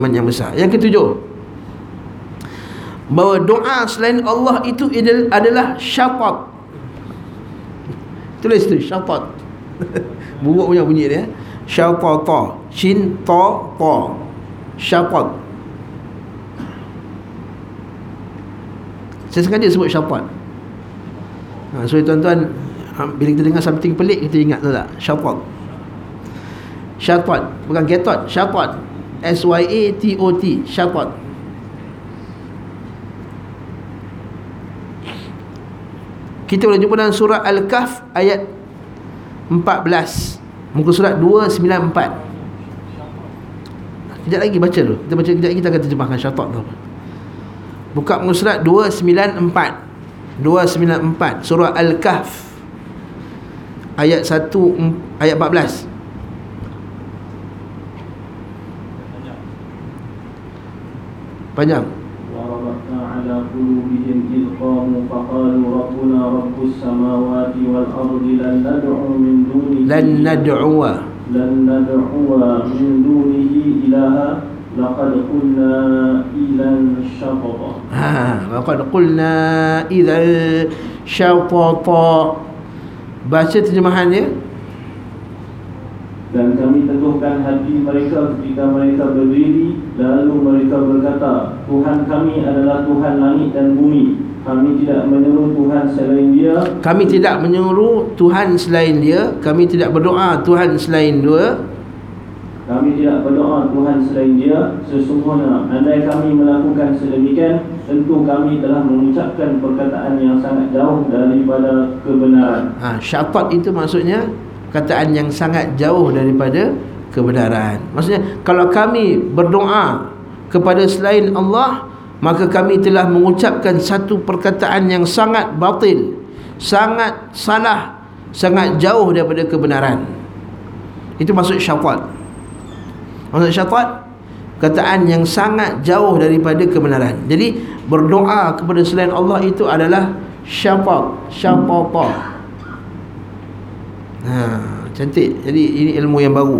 yang besar. Yang ketujuh, bahawa doa selain Allah itu adalah syaitan. Tulis tu, syaitan. Buruk punya bunyi dia. Syaitan, shin ta ta, syaitan. Saya sengaja sebut syaitan. So tuan-tuan, bila kita dengar something pelik, kita ingat tu tak? Syaitan. Syaitan, bukan ketot, syaitan. SYATOT, syaitan. Kita boleh jumpa dalam surah Al-Kahf ayat 14, muka surat 294. Kejap lagi baca dulu. Kita baca kejap lagi, kita akan terjemahkan syaitan tu apa. Buka muka surat 294 surah Al-Kahf ayat 1 ayat 14. Panjang. وَرَبَطْنَا عَلَى قُلُوبِهِمْ إِذْ قَامُوا فَقَالُوا رَبُّنَا رَبُّ السَّمَاوَاتِ وَالْأَرْضِ لَن نَّدْعُوَ مِن دُونِهِ إِلَٰهًا لَقَدْ قُلْنَا إِذًا شَطَطًا. لَقَدْ قُلْنَا إِذًا شَطَطًا. Baca terjemahannya. Dan kami teguhkan hati mereka ketika mereka berdiri, lalu mereka berkata, Tuhan kami adalah Tuhan langit dan bumi. Kami tidak menyeru Tuhan selain Dia. Kami tidak menyeru Tuhan selain Dia. Kami tidak berdoa Tuhan selain Dia. Kami tidak berdoa Tuhan selain Dia. Sesungguhnya andai kami melakukan sedemikian, tentu kami telah mengucapkan perkataan yang sangat jauh daripada kebenaran. Syaitan itu maksudnya perkataan yang sangat jauh daripada kebenaran. Maksudnya, kalau kami berdoa kepada selain Allah, maka kami telah mengucapkan satu perkataan yang sangat batil, sangat salah, sangat jauh daripada kebenaran. Itu maksud syaitan. Maksud syaitan, perkataan yang sangat jauh daripada kebenaran. Jadi berdoa kepada selain Allah itu adalah syaitan. Cantik. Jadi ini ilmu yang baru.